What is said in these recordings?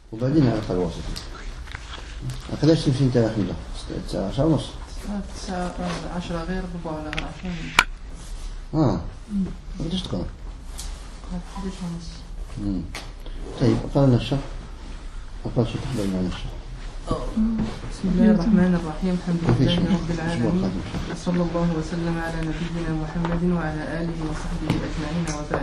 وبعدين الحلقة الوسط. أخذت تمشي أنت يا أحمد؟ 9:10 ونص. 10 غير ربع ولا غير 10. قديش تقرأ؟ 11 ونص. طيب أقرأ لنا الشرح. أقرأ شو تحضر معنا الشرح. بسم الله الرحمن الرحيم. الحمد لله رب العالمين، صلى الله وسلم على نبينا محمد وعلى آله وصحبه أجمعين، وبعد.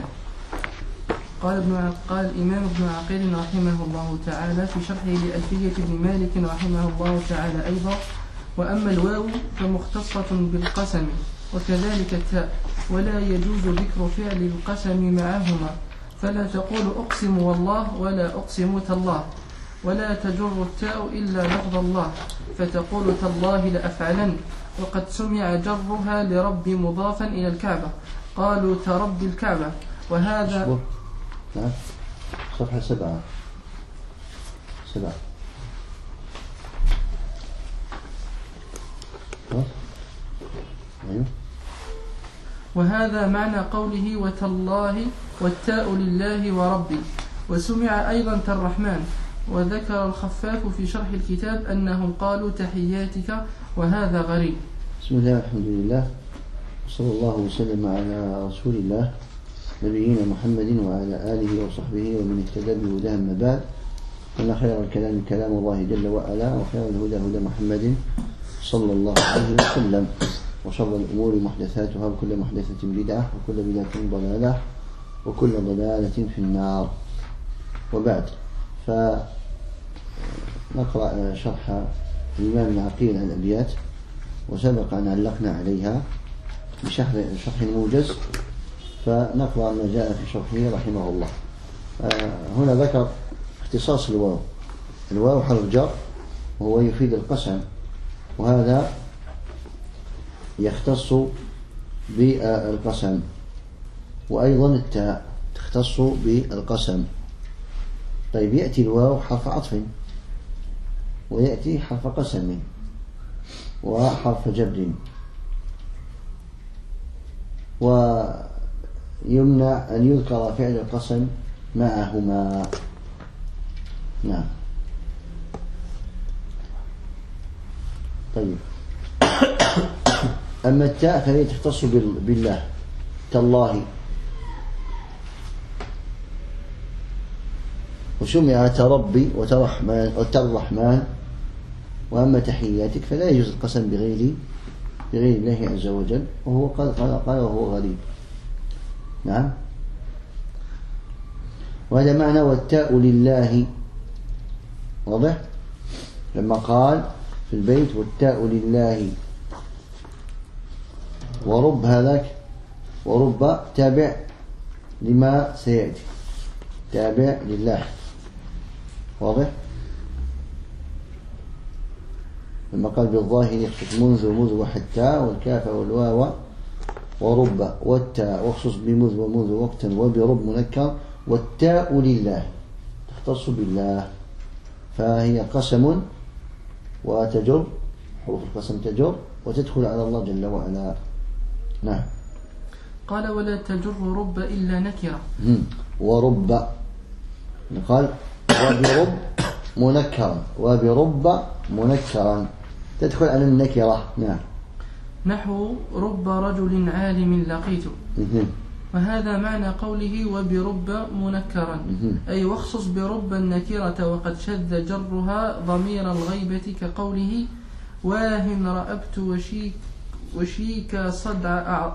قال الإمام ابن عقيل رحمه الله تعالى في شرحه لألفية ابن مالك رحمه الله تعالى أيضا: وأما الواو فمختصة بالقسم، وكذلك التاء، ولا يجوز ذكر فعل القسم معهما، فلا تقول أقسم والله ولا أقسم تالله، ولا تجر التاء إلا لفظ الله، فتقول تالله لأفعلن، وقد سمع جرها لرب مضافا إلى الكعبة، قالوا ترب الكعبة. وهذا صفحة 7. أيوه. وهذا معنى قوله وتالله والتاء لله وربي. وسمع أيضا تالرحمن. وذكر الخفاف في شرح الكتاب أنهم قالوا تحياتك، وهذا غريب. بسم الله الحمد لله، وصلى الله وسلم على رسول الله نبينا محمد وعلى آله وصحبه ومن اهتدى بهداه. أما بعد، فإن خير الكلام كلام الله جل وعلا، وخير الهدى هدى محمد صلى الله عليه وسلم، وشر الأمور محدثاتها، وكل محدثة بدعة، وكل بدعة ضلالة، وكل ضلالة في النار. وبعد، فنقرأ شرح الإمام ابن عقيل عن الأبيات، وسبق أن علقنا عليها بشرح موجز، فنقرأ ما جاء في شرحه رحمه الله. هنا ذكر اختصاص الواو. الواو حرف جر، وهو يفيد القسم، وهذا يختص بالقسم. وأيضا التاء تختص بالقسم. طيب، يأتي الواو حرف عطف، ويأتي حرف قسم، وحرف جر، ويمنع أن يذكر فعل القسم معهما. نعم. طيب، أما التاء فهي تختص بالله، تالله. وسمع تربي وتالرحمن. وأما تحياتك فلا يجوز القسم بغير الله عز وجل، وهو قال وهو غريب. نعم. وهذا معنى والتاء لله. واضح؟ لما قال في البيت والتاء لله، ورب هذاك، ورب تابع لما سيأتي، تابع لله. واضح؟ لما قال بالظاهر يخصص منذ وحتى، والكاف والواو ورب والتاء، واخصص بمذ ومنذ وقتا وبرب منكر، والتاء لله تختص بالله، فهي قسم وتجر، حروف القسم تجر وتدخل على الله جل وعلا. نعم. قال ولا تجر رب إلا نكرة. ورب قال وبرب منكرا تدخل على النكرة. نعم. نحو رب رجل عالم لقيته. وهذا معنى قوله وبرب منكرا، أي واخصص برب النكرة، وقد شذ جرها ضمير الغيبة، كقوله واهن رأبت وشيكا صدع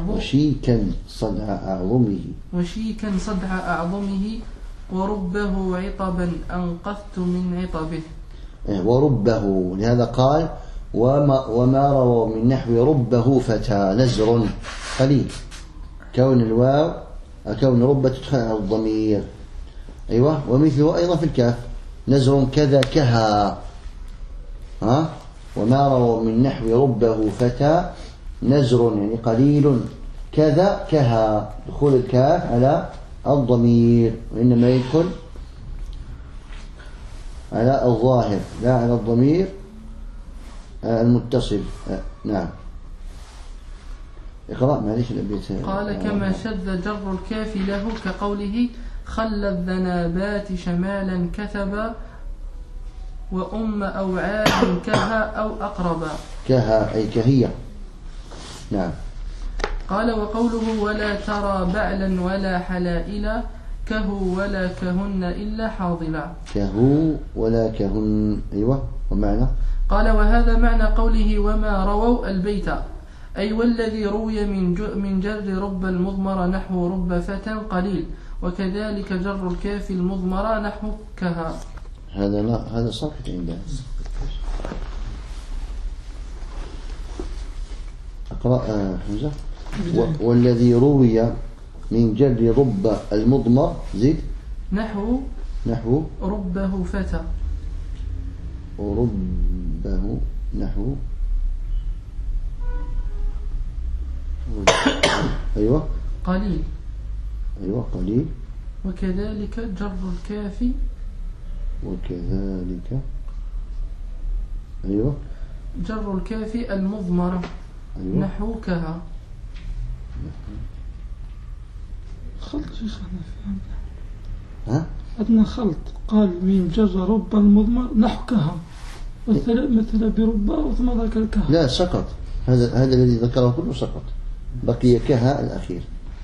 أعظمه وربه عطبا أنقذت من عطبه. وربه، لهذا قال وما روى من نحو ربه فتى نزر قليل. كون رب تدخل على الضمير. أيوة. ومثله أيضا في الكاف نزر كذا كها. وما روى من نحو ربه فتى نزر، يعني قليل، كذا كها، دخول الكاف على الضمير، وإنما يدخل على الظاهر لا على الضمير المتصل. نعم. اقرأ معليش الأبيات. قال كما شذ جر الكاف له، كقوله خلى الذنابات شمالا كثبا وأم أوعاد كها أو أقربا. كها أي كهية. نعم. قال وقوله ولا ترى بعلا ولا حلائلا كهو ولا كهن إلا حاضلا. كهو ولا كهن. أيوة. ومعنى قال وهذا معنى قوله وما رووا البيت أي والذي روي من جر رب المضمر نحو رب فتى قليل وكذلك جر الكاف المضمر نحو كها. هذا لا هذا ساقط عندنا. أقرأ حمزة. والذي روي من جر رب المضمر زيد نحو ربه فتى وربه نحو أيوة قليل. أيوة قليل. وكذلك جر الكاف أيوة جر الكاف المضمرة أيوة. نحو كها. خلط شيخنا ها؟ أدنى خلط قال من جر رب المضمر نحو كها مثل بربا وثم ذكر كها. لا سقط. هذا الذي ذكره كله سقط. بقي كها الأخير.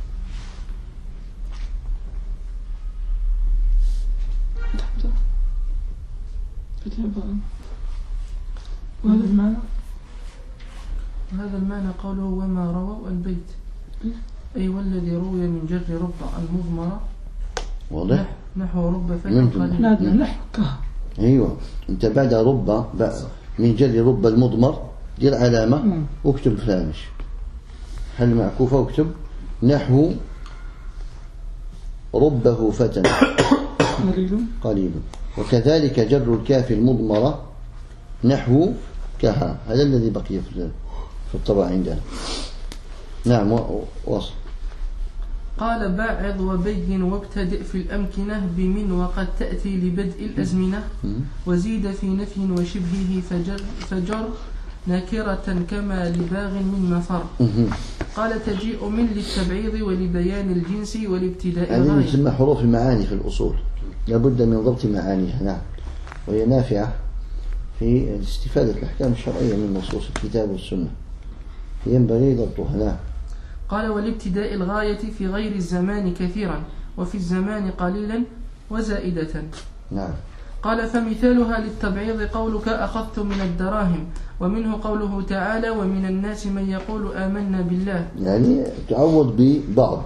وهذا المعنى قوله وما رووا البيت أي والذي روي من جر رب المضمرة واضح نحو رب فقليل نحو كها. أيوة أنت بعد رب من جر رب المضمر دير علامة واكتب فلانش حل معكوفة واكتب نحو ربه فتى قليل وكذلك جر الكاف المضمرة نحو كها. هذا الذي بقي في الطبع عندنا. نعم. وصل. قال باعض وبين وابتدئ في الأمكنة بمن وقد تأتي لبدء الأزمنة وزيد في نفي وشبهه فجر نكرة كما لباغ من مفر. قال تجيء من للتبعيض ولبيان الجنس والابتداء هذه تسمى حروف المعاني في الأصول لابد من ضبط معانيها. نعم. وهي نافعة في استفادة الأحكام الشرعية من نصوص الكتاب والسنة ينبغي ضبطها. نعم. قال والابتداء الغاية في غير الزمان كثيرا وفي الزمان قليلا وزائدة. نعم. قال فمثالها للتبعيض قولك أخذت من الدراهم ومنه قوله تعالى ومن الناس من يقول آمنا بالله يعني تعوض ببعض.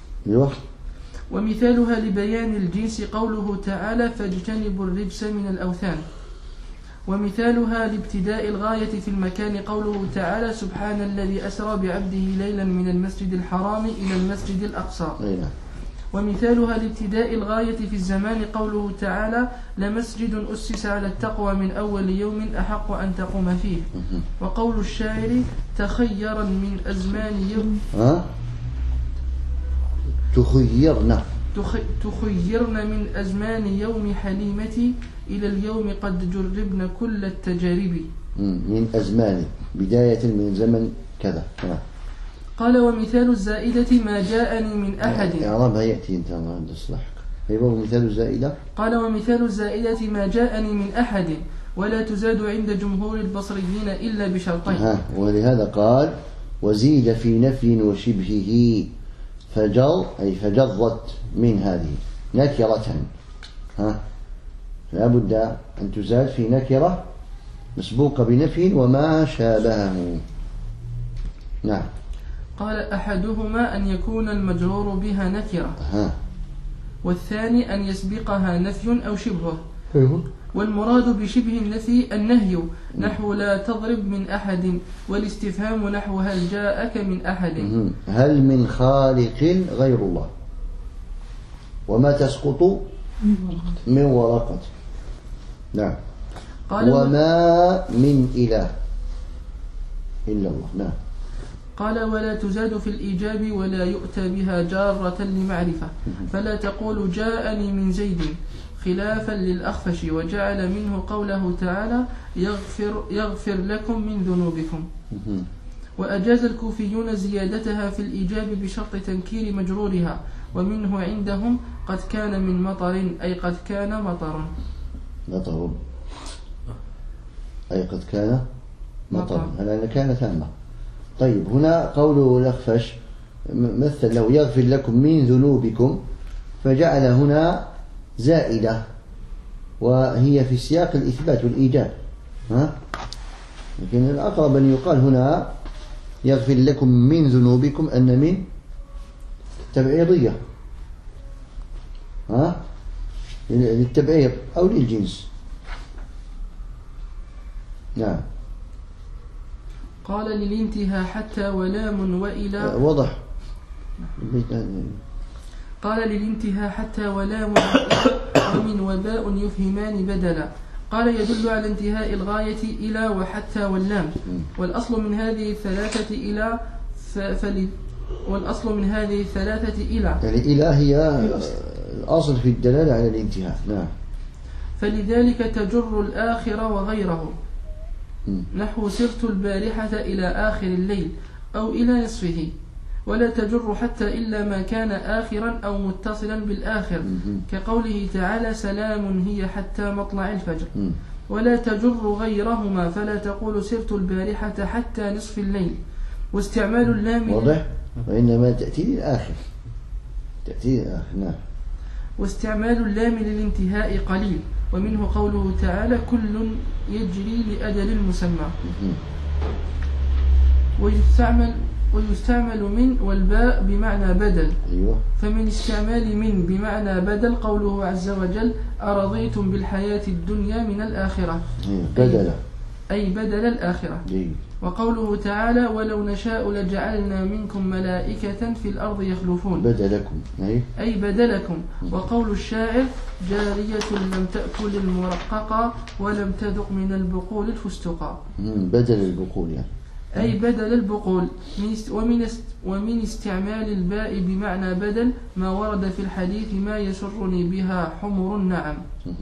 ومثالها لبيان الجنس قوله تعالى فاجتنبوا الرجس من الأوثان. ومثالها لابتداء الغاية في المكان قوله تعالى سبحان الذي أسرى بعبده ليلا من المسجد الحرام إلى المسجد الأقصى. ومثالها لابتداء الغاية في الزمان قوله تعالى لمسجد أسس على التقوى من أول يوم أحق أن تقوم فيه. وقول الشاعر تخيرا من أزمان يوم تخيرن من أزمان يوم حليمتي إلى اليوم قد جربن كل التجارب. من أزمان بداية من زمن كذا. قال ومثال الزائدة ما جاءني من أحد. إعرابها يأتي أنت عند الصلاح. أيوة. ومثال الزائدة قال ومثال الزائدة ما جاءني من أحد ولا تزاد عند جمهور البصريين إلا بشرطين. ولهذا قال وزيد في نفي وشبهه فجر أي فجرت من هذه نكرة. لا بد أن تزاد في نكرة مسبوقة بنفي وما شابهه. نعم. قال أحدهما أن يكون المجرور بها نكرة والثاني أن يسبقها نفي أو شبهه. والمراد بشبه النفي النهي نحو لا تضرب من أحد والاستفهام نحو هل جاءك من أحد. هل من خالق غير الله وما تسقط من ورقة. نعم. وما من إله إلا الله. نعم. قال ولا تزاد في الإيجاب ولا يؤتى بها جارة لمعرفة فلا تقول جاءني من زيد خلافا للأخفش وجعل منه قوله تعالى يغفر لكم من ذنوبكم. وأجاز الكوفيون زيادتها في الإيجاب بشرط تنكير مجرورها ومنه عندهم قد كان من مطر أي قد كان مطر. مطر أي قد كان مطر، هذا كان تامة. طيب هنا قوله الأخفش مثل لو يغفر لكم من ذنوبكم، فجعل هنا زائدة وهي في سياق الإثبات والإيجاب، لكن الأقرب أن يقال هنا يغفر لكم من ذنوبكم أن من تبعيضية للتبعيض أو للجنس. نعم. قال للانتهاء حتى ولام وإلى وضح. قال للانتهاء حتى ولام ومن وباء يفهمان بدلا. قال يدل على انتهاء الغاية إلى وحتى واللام، والأصل من هذه الثلاثة إلى والأصل من هذه الثلاثة إلى، يعني إلى هي الأصل في الدلالة على الانتهاء. نعم. فلذلك تجر الآخر وغيره، نحو سرت البارحة إلى آخر الليل أو إلى نصفه، ولا تجر حتى إلا ما كان آخرا أو متصلا بالآخر، كقوله تعالى سلام هي حتى مطلع الفجر. ولا تجر غيرهما، فلا تقول سرت البارحة حتى نصف الليل. واستعمال اللام واضح، وإنما تأتي للآخر، تأتي للآخر. نعم. واستعمال اللام للانتهاء قليل، ومنه قوله تعالى كل يجري لأجل مسمى. ويستعمل من والباء بمعنى بدل. أيوة. فمن استعمال من بمعنى بدل قوله عز وجل أرضيتم بالحياة الدنيا من الآخرة، بدل أي بدل الآخرة. وقوله تعالى ولو نشاء لجعلنا منكم ملائكة في الأرض يخلفون، بدلكم أي بدلكم. وقول الشاعر جارية لم تأكل المرققة ولم تذق من البقول الفستقا، بدل البقول يعني. أي بدل البقول. ومن استعمال الباء بمعنى بدل ما ورد في الحديث ما يسرني بها حمر النعم،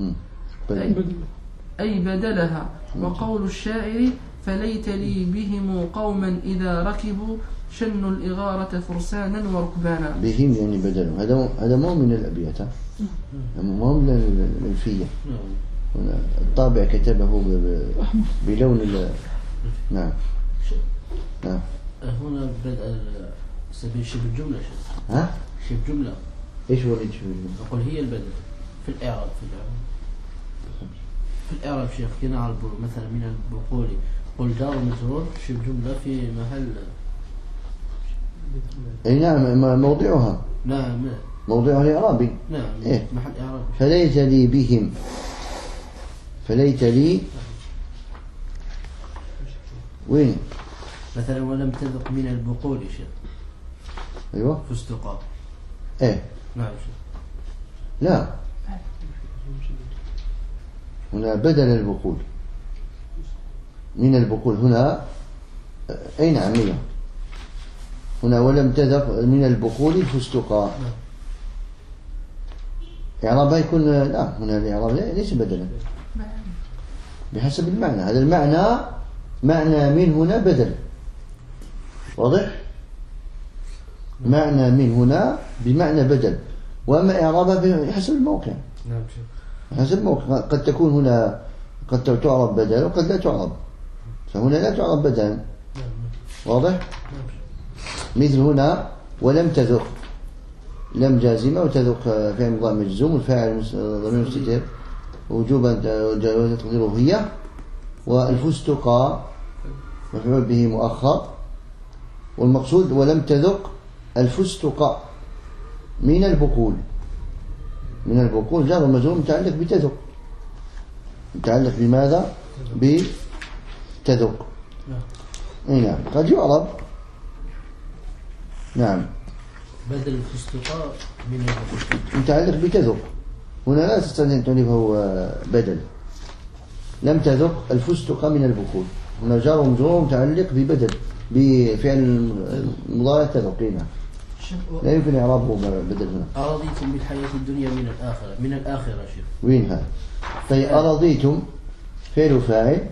أي بدلها. وقول الشاعر فليت لي بهم قوما إذا ركبوا شنوا الإغارة فرسانا وركبانا. بهم يعني بدلهم، هذا مو من الأبيات، مو من الألفية. الطابع كتبه بلون نعم. نعم. هنا بدأ سبيل شبه الجملة. شبه جملة. إيش هو شبه الجملة؟ أقول هي البدل في الإعراب. في الإعراب شيخ كنا مثلا من البقول قل جار مجرور شبه جملة في محل. أي نعم، موضعها. نعم. موضعها الإعرابي. نعم. إيه؟ محل إعرابي. فليت لي بهم، فليت لي وين؟ مثلا ولم تذق من البقول شيء. أيوة. فستقا. إيه. نعم شيخ. لا، هنا بدل البقول من البقول هنا. أي نعم هنا ولم تذق من البقول الفستقا. إعرابها يكون لا، هنا الإعراب ليس بدلا بحسب المعنى. هذا المعنى معنى من هنا بدل، واضح؟ معنى من هنا بمعنى بدل، وأما إعرابها بحسب الموقع. نعم. حسب الموقع، قد تكون هنا قد تعرب بدل وقد لا تعرب، فهنا لا تعرب بدلا. واضح؟ مثل هنا ولم تذق، لم جازمة وتذق فعل مضارع مجزوم، والفاعل ضمير مستتر وجوبا تقديره هي، والفستقا مفعول به مؤخر، والمقصود ولم تذق الفستقا من البقول. من البقول جار ومجرور متعلق بتذق، متعلق بماذا؟ بتذق. اي نعم، قد يعرب. نعم. بدل الفستقاء من البقول متعلق بتذق، هنا لا تستطيع أن تعرفه بدل. لم تذق الفستقاء من البقول، هنا جار ومجرور متعلق ببدل بفعل مضارع تذق. نعم. لا يمكن إعرابه بدل هنا. أرضيتم بالحياة الدنيا من الآخرة. من الآخرة شيخ. وين هذا؟ طيب أرضيتم فعل فاعل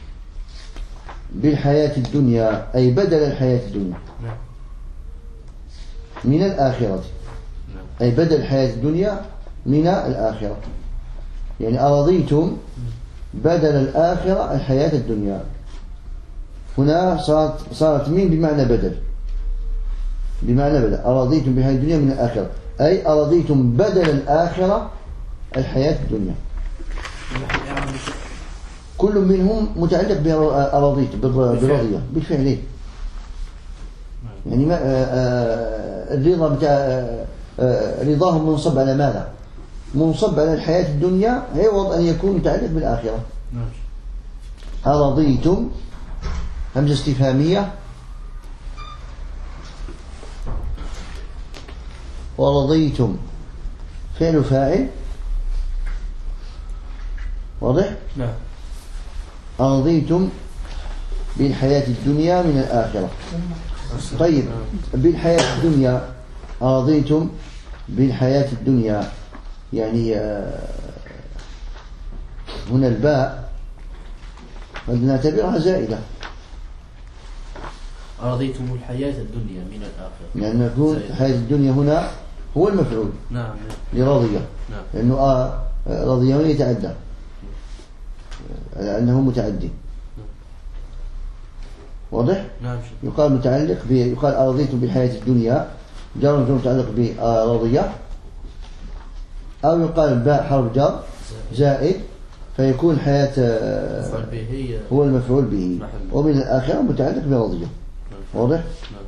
بالحياة الدنيا أي بدل الحياة الدنيا. نعم. من الآخرة. نعم. أي بدل الحياة الدنيا من الآخرة، يعني أرضيتم بدل الآخرة الحياة الدنيا. هنا صارت من بمعنى بدل، بمعنى بدل. أرضيتم بحياة الدنيا من الآخرة، أي أرضيتم بدل الآخرة الحياة الدنيا. كل منهم متعلق بأرضيت برضية بالفعلين. يعني ما الرضا بتاع رضاهم منصب على ماذا؟ منصب على الحياة الدنيا، عوض أن يكون متعلق بالآخرة. أرضيتم همزة استفهامية، ورضيتم فعل فاعل، واضح؟ نعم. أرضيتم بالحياة الدنيا من الآخرة. طيب بالحياة الدنيا أرضيتم بالحياة الدنيا، يعني هنا الباء قد نعتبرها زائدة. أرضيتم الحياة الدنيا من الآخرة، يعني نكون الحياة الدنيا هنا هو المفعول. نعم. لرضية. نعم. لأنه رضية هنا يتعدى لأنه متعدي. واضح؟ نعم. يقال متعلق يقال أرضيتم بالحياة الدنيا جار ومجرور متعلق برضية، أو يقال باء حرف جر زائد فيكون الحياة هو المفعول به، ومن الآخرة متعلق برضية. واضح؟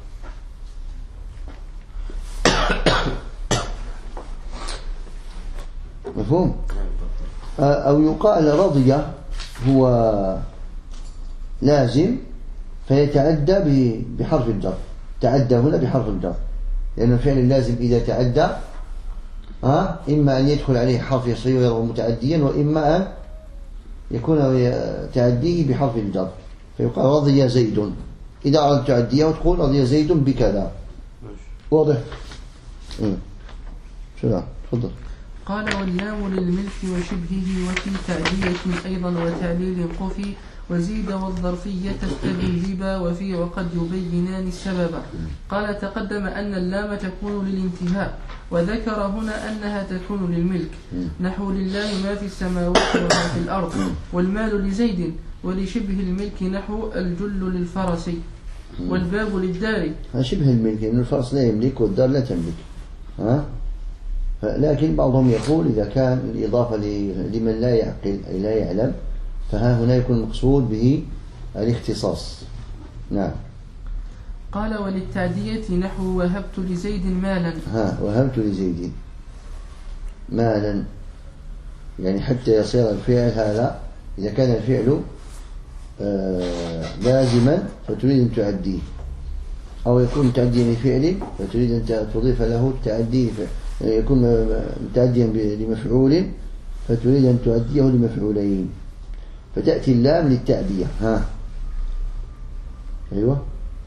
مفهوم؟ أو يقال رضية هو لازم فيتعدى بحرف الجر. تعدى هنا بحرف الجر، لأن الفعل اللازم إذا تعدى إما أن يدخل عليه حرف يصير متعديا، وإما أن يكون تعديه بحرف الجر، فيقال رضي زيد. إذا أردت تعديه وتقول رضي زيد بكذا. واضح؟ شو تفضل. قال واللام للملك وشبهه، وفي تعدية أيضا وتعليل قفي، وزيد والظرفية التبيبا، وفي وقد يبينان السبب. قال تقدم أن اللام تكون للانتهاء، وذكر هنا أنها تكون للملك، نحو لله ما في السماوات وما في الأرض، والمال لزيد، ولشبه الملك نحو الجل للفرس، والباب للدار. شبه الملك لأن الفرس لا يملك والدار لا تملك. لكن بعضهم يقول إذا كان الإضافة لمن لا يعقل أي لا يعلم، فها هنا يكون المقصود به الاختصاص. نعم. قال وللتعدية نحو وهبت لزيد مالا. وهبت لزيد مالا، يعني حتى يصير الفعل هذا إذا كان الفعل لازما فتريد أن تعديه، أو يكون متعديا لفعل فتريد أن تضيف له التعدي، يكون متعديا لمفعول فتريد أن تؤديه لمفعولين، فتأتي اللام للتأدية. أيوة.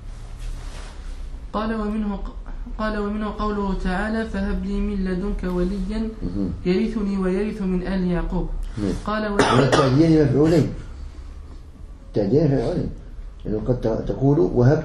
قال ومنه قوله تعالى فهب لي من لدنك وليا يرثني ويرث من آل يعقوب. قال والتأدية لمفعولين، التأدية لمفعولين، يعني قد تقول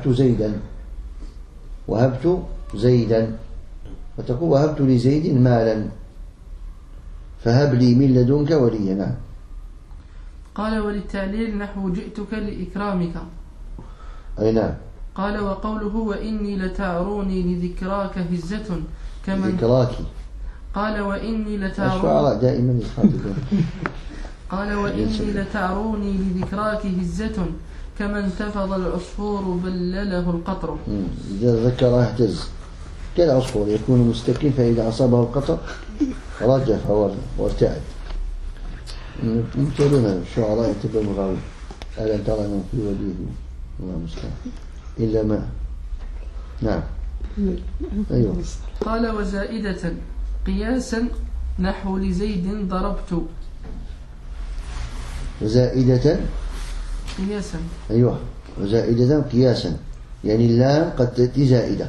وهبت زيدا وتقول وهبت لزيد مالا، فهب لي من لدنك وليا. نعم. قال وللتعليل نحو جئتك لإكرامك. أي نعم. قال وقوله وإني لتعروني لذكراك هزة كمن ذكراك. قال وإني لتعروني الشعراء دائما يخاطبون. قال وإني لتعروني لذكراك هزة كما انتفض العصفور بلله القطر. إذا ذكر اهتز كالعصفور يكون مستكين، فإذا أصابه القطر رجف وارتعد. يمثلون الشعراء يعتبر مغاوي. ألا ترى من في وجهه الله المستعان إلا ما. نعم. أيوه. قال وزائدة قياسا نحو لزيد ضربت. وزائدة قياسا. أيوه. وزائدة قياسا، يعني اللام قد تأتي زائدة.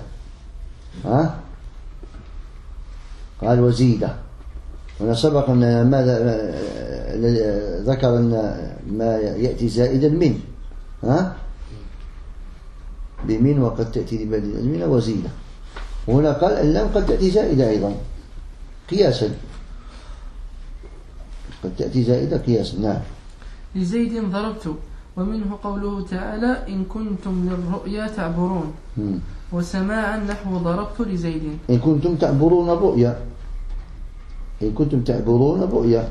قال وزيدة. هنا سبق أن ماذا ذكر أن ما يأتي زائدا من بمن، وقد تأتي لبعد من وزيدة. وهنا قال اللام قد تأتي زائدة أيضا، قياسا، قد تأتي زائدة قياسا. نعم. لزيد ضربت، ومنه قوله تعالى إن كنتم للرؤيا تعبرون، وسماعا نحو ضربت لزيد. إن كنتم تعبرون الرؤيا، إن كنتم تعبرون الرؤيا،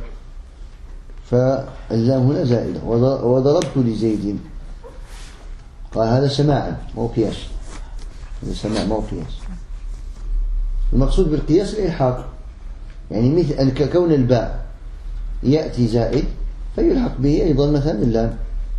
فاللام هنا زائدة. وضربت لزيد، قال هذا سماعا مو قياس، هذا سماع مو قياس. المقصود بالقياس الإلحاق، يعني مثل أن كون الباء يأتي زائد فيلحق به أيضا مثلا اللام،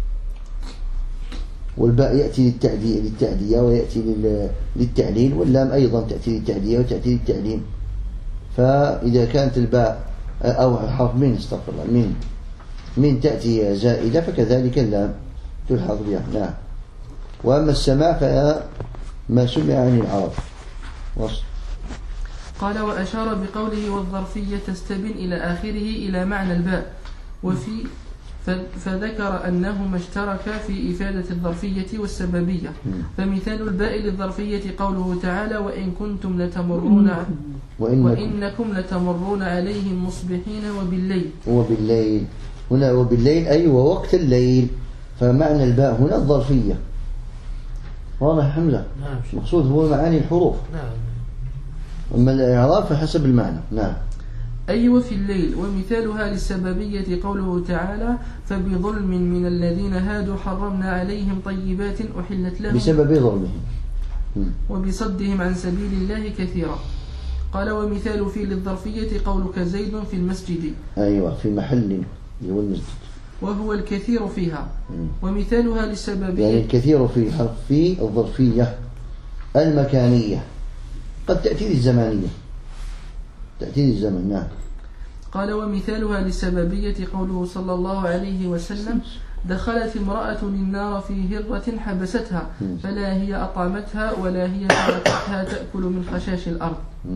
والباء يأتي للتعدية ويأتي للتعليل، واللام أيضا تأتي للتعدية وتأتي للتعليل. فإذا كانت الباء أو حرف من استغفر الله من تأتي زائدة فكذلك اللام تلحق بها. نعم. وأما السماع فما سمع عن العرب. قال وأشار بقوله والظرفية تستبن إلى آخره إلى معنى الباء، وفي فذكر أنهما اشتركا في إفادة الظرفية والسببية. فمثال الباء للظرفية قوله تعالى وإن كنتم لتمرون وإنكم لتمرون عليهم مصبحين وبالليل. هنا وبالليل أي ووقت الليل، فمعنى الباء هنا الظرفية. واضح حمزة؟ نعم. المقصود هو معاني الحروف. نعم. أما الإعراب فحسب المعنى. نعم. أي وفي الليل. ومثالها للسببية قوله تعالى فبظلم من الذين هادوا حرمنا عليهم طيبات أحلت لهم بسبب ظلمهم وبصدهم عن سبيل الله كثيرا. قال ومثال في للظرفية قولك زيد في المسجد. أيوة في محل هو المسجد، وهو الكثير فيها. ومثالها للسببية يعني الكثير في حرف في الظرفية المكانية، قد تأتي للزمانية، تأتي للزمن. نعم. قال ومثالها للسببية قوله صلى الله عليه وسلم دخلت امرأة النار في هرة حبستها فلا هي أطعمتها ولا هي تركتها تأكل من خشاش الأرض.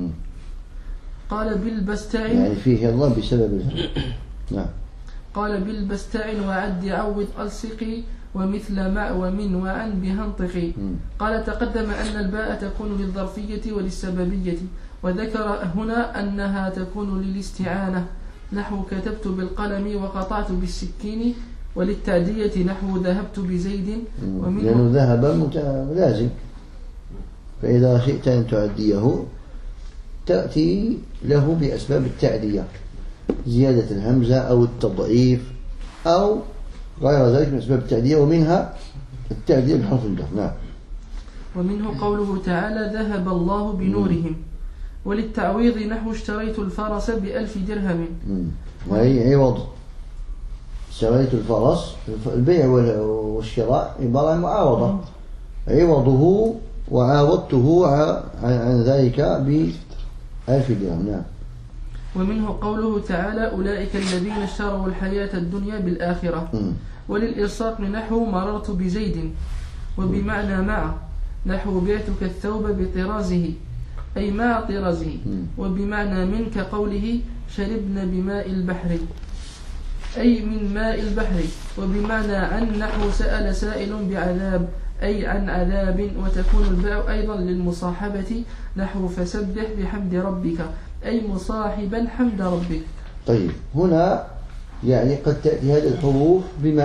قال بالبستعن، يعني فيه هرة بسبب الهرة. نعم. قال بالبستعن وعد عوض ألصقي ومثل مع ومن وعن بهنطقي. قال تقدم أن الباء تكون للظرفية وللسببية، وذكر هنا أنها تكون للاستعانة نحو كتبت بالقلم وقطعت بالسكين، وللتعدية نحو ذهبت بزيد. لأنه ذهب لازم، فإذا شئت أن تعديه تأتي له بأسباب التعدية، زيادة الهمزة أو التضعيف أو غير ذلك من أسباب التعدية، ومنها التعدية بحرف الجر. نعم. ومنه قوله تعالى ذهب الله بنورهم. وللتعويض نحو اشتريت الفرس ب1000 درهم. وهي عوض. اشتريت الفرس، البيع والشراء عبارة عن معاوضة، عوضه وعاوضته عن ذلك ب1000 درهم. نعم. ومنه قوله تعالى أولئك الذين اشتروا الحياة الدنيا بالآخرة. وللإلصاق نحو مررت بزيد، وبمعنى مع نحو بعتك الثوب بطرازه أي مع طرازه. وبمعنى من كقوله شربنا بماء البحر أي من ماء البحر. وبمعنى عن نحو سأل سائل بعذاب أي عن عذاب. وتكون الباء أيضا للمصاحبة نحو فسبح بحمد ربك أي مصاحبا حمد ربك. طيب هنا يعني قد تأتي هذه الحروف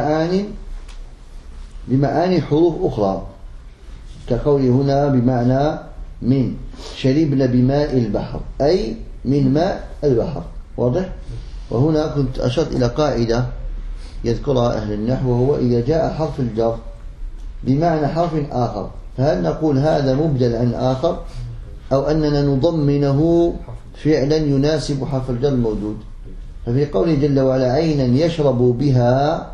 بمعاني حروف أخرى، كقوله هنا بمعنى من شربنا بماء البحر أي من ماء البحر. واضح؟ وهنا كنت أشرت إلى قاعدة يذكرها أهل النحو، وهو إذا جاء حرف الجر بمعنى حرف آخر فهل نقول هذا مبدل عن آخر أو أننا نضمنه فعلا يناسب حرف الجر الموجود؟ ففي قوله جل وعلا عينا يشرب بها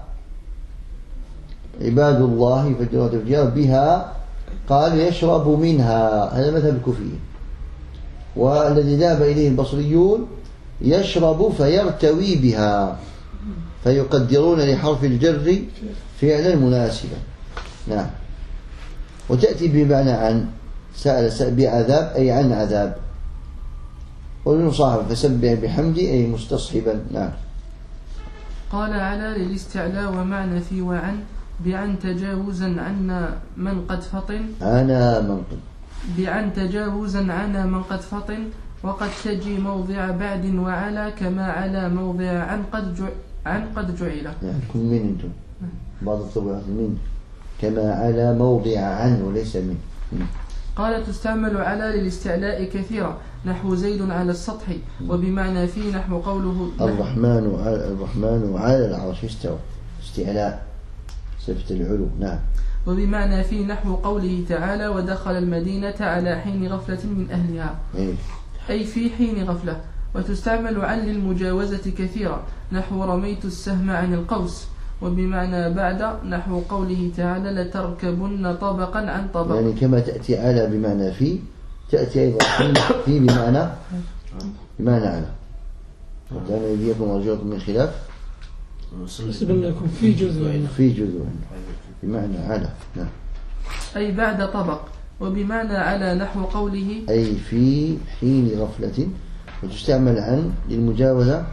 عباد الله فجرات الفجار بها، قال يشرب منها، هذا مذهب الكوفيين. والذي ذهب إليه البصريون يشرب فيرتوي بها، فيقدرون لحرف الجر فعلا مناسبا. نعم. وتأتي بمعنى عن سأل بعذاب أي عن عذاب، والمصاحب فسبح بحمدي أي مستصحبا. نعم. قال على للاستعلاء ومعنى في وعن بعن تجاوزا عنا من قد فطن. عنا من قد بعن تجاوزا عنا من قد فطن. وقد تجي موضع بعد وعلى كما على موضع عن قد جعل. يعني كل من أنتم بعض الطبعات من كما على موضع عن وليس من. قال تستعمل على للاستعلاء كثيرا نحو زيد على السطح، وبمعنى في نحو قوله الرحمن على العرش استوى، استعلاء صفة العلو. نعم. وبمعنى في نحو قوله تعالى ودخل المدينة على حين غفلة من أهلها، أي في حين غفلة. وتستعمل عن للمجاوزة كثيرا نحو رميت السهم عن القوس، وبمعنى بعد نحو قوله تعالى لتركبن طبقا عن طبق. يعني كما تأتي على بمعنى في، تأتي أيضا في بمعنى على. وكان يديكم رجلكم من خلاف لكم في جزء بمعنى على. نعم. أي بعد طبق. وبمعنى على نحو قوله أي في حين غفلة. وتستعمل عن للمجاوزة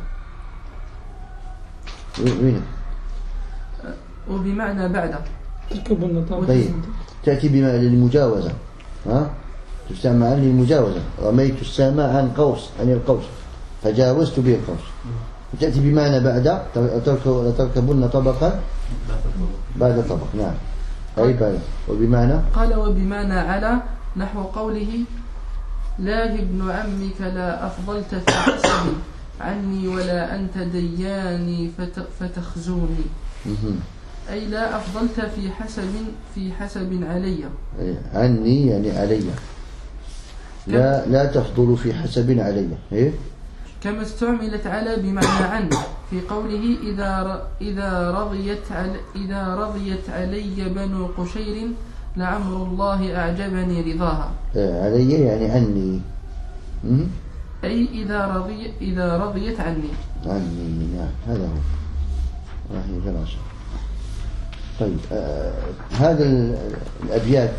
وبمعنى بعد. طيب تأتي بما للمجاوزة. تستعمل عن للمجاوزة. رميت السهم عن القوس فجاوزت به القوس. وتأتي بمعنى بعد لتركبن طبقا بعد طبق. نعم. أي بعد. وبمعنى قال وبمعنى على نحو قوله لا ابن عمك لا أفضلت في حسبي عني ولا أنت دياني فتخزوني. أي لا أفضلت في حسب علي. عني يعني علي. لا تفضل في حسب علي. كما استعملت على بمعنى عن في قوله إذا رضيت علي بنو قشير لعمر الله أعجبني رضاها. علي يعني عني. أي إذا رضيت عني. نعم. هذا هو. رحمه الله. طيب هذا الأبيات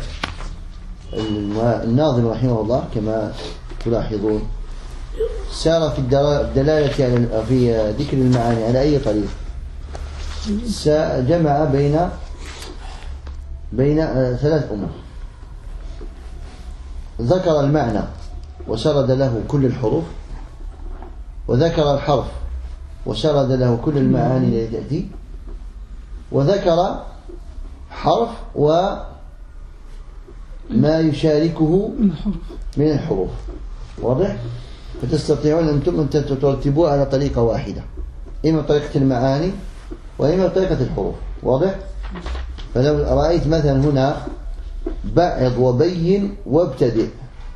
الناظم رحمه الله كما تلاحظون سار في الدلالة في ذكر المعاني على أي طريق. جمع بين ثلاث أمور. ذكر المعنى وسرد له كل الحروف، وذكر الحرف وسرد له كل المعاني التي تأتي، وذكر حرف وما يشاركه من الحروف. واضح؟ فتستطيعون أنتم أن ترتبوه على طريقة واحدة، إما طريقة المعاني وإما طريقة الحروف. واضح؟ فلو رأيت مثلا هنا بعض وبين وابتدئ،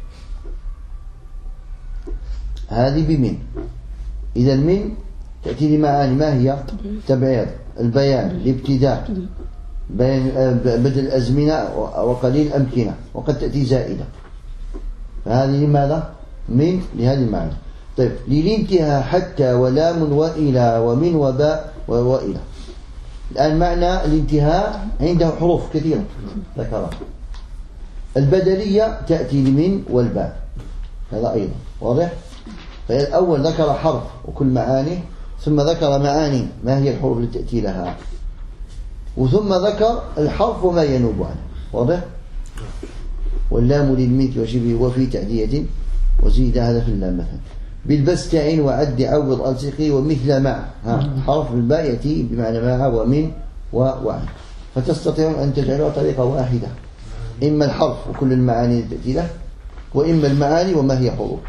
هذه بمن. إذا من تأتي لمعاني ما هي؟ تبعيض، البيان، الابتداء، بدل الأزمنة وقليل الأمكنة، وقد تأتي زائدة. فهذه لماذا؟ من لهذه المعنى. طيب للانتهاء حتى ولام وإلى ومن وباء وإلى. الآن معنى الانتهاء عنده حروف كثيرة ذكرها. البدلية تأتي لمن والباء، هذا أيضا واضح. فالأول ذكر حرف وكل معاني، ثم ذكر معاني ما هي الحروف التي تأتي لها، وثم ذكر الحرف وما ينوب عنه. واضح. واللام للملك وشبه وفي تعدية وزيد هذا في اللام مثلا بالبستعين وعد عوض ألصقي ومثل مع. حرف الباء يأتي بمعنى مع ومن وعن. فتستطيعون أن تجعلها طريقة واحدة، إما الحرف وكل المعاني التي تأتي له، وإما المعاني وما هي حروف.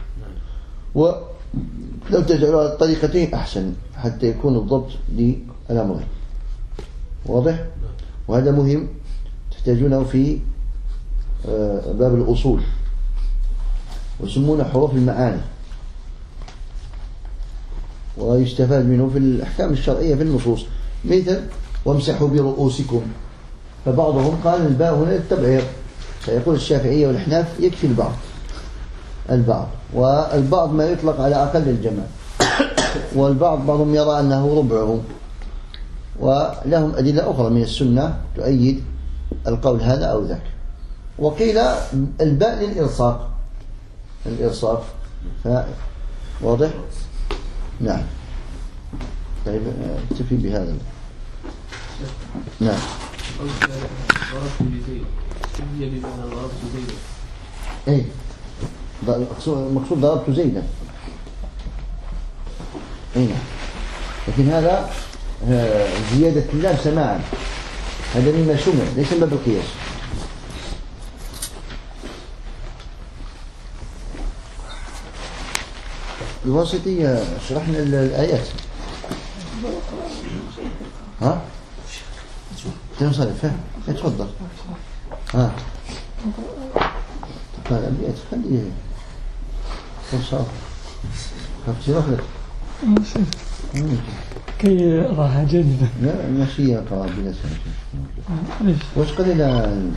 ولو تجعلها طريقتين أحسن حتى يكون الضبط للأمرين. واضح. وهذا مهم تحتاجونه في باب الأصول، ويسمونه حروف المعاني، ويستفاد منه في الأحكام الشرعية في النصوص. مثل وامسحوا برؤوسكم، فبعضهم قال الباء هنا للتبعير، فيقول الشافعية والأحناف يكفي البعض، والبعض ما يطلق على أقل الجمع، بعضهم يرى أنه ربعه، ولهم أدلة أخرى من السنة تؤيد القول هذا أو ذاك. وقيل الباء للإلصاق. واضح؟ نعم. طيب اكتفي بهذا. نعم. ضربت بزيد. هي بمعنى ضربت زيد. ايه المقصود ضربت زيدا. أي نعم. لكن هذا زيادة اللام سماعا، هذا مما شمل ليس من باب القياس. الواسطية شرحنا الآيات. ها؟ تنصرف تفضل. ها؟ قال أبيات خليه تنصرف. خفتي رفلت كي راح جنبه. لا ماشية قابلة. وش قال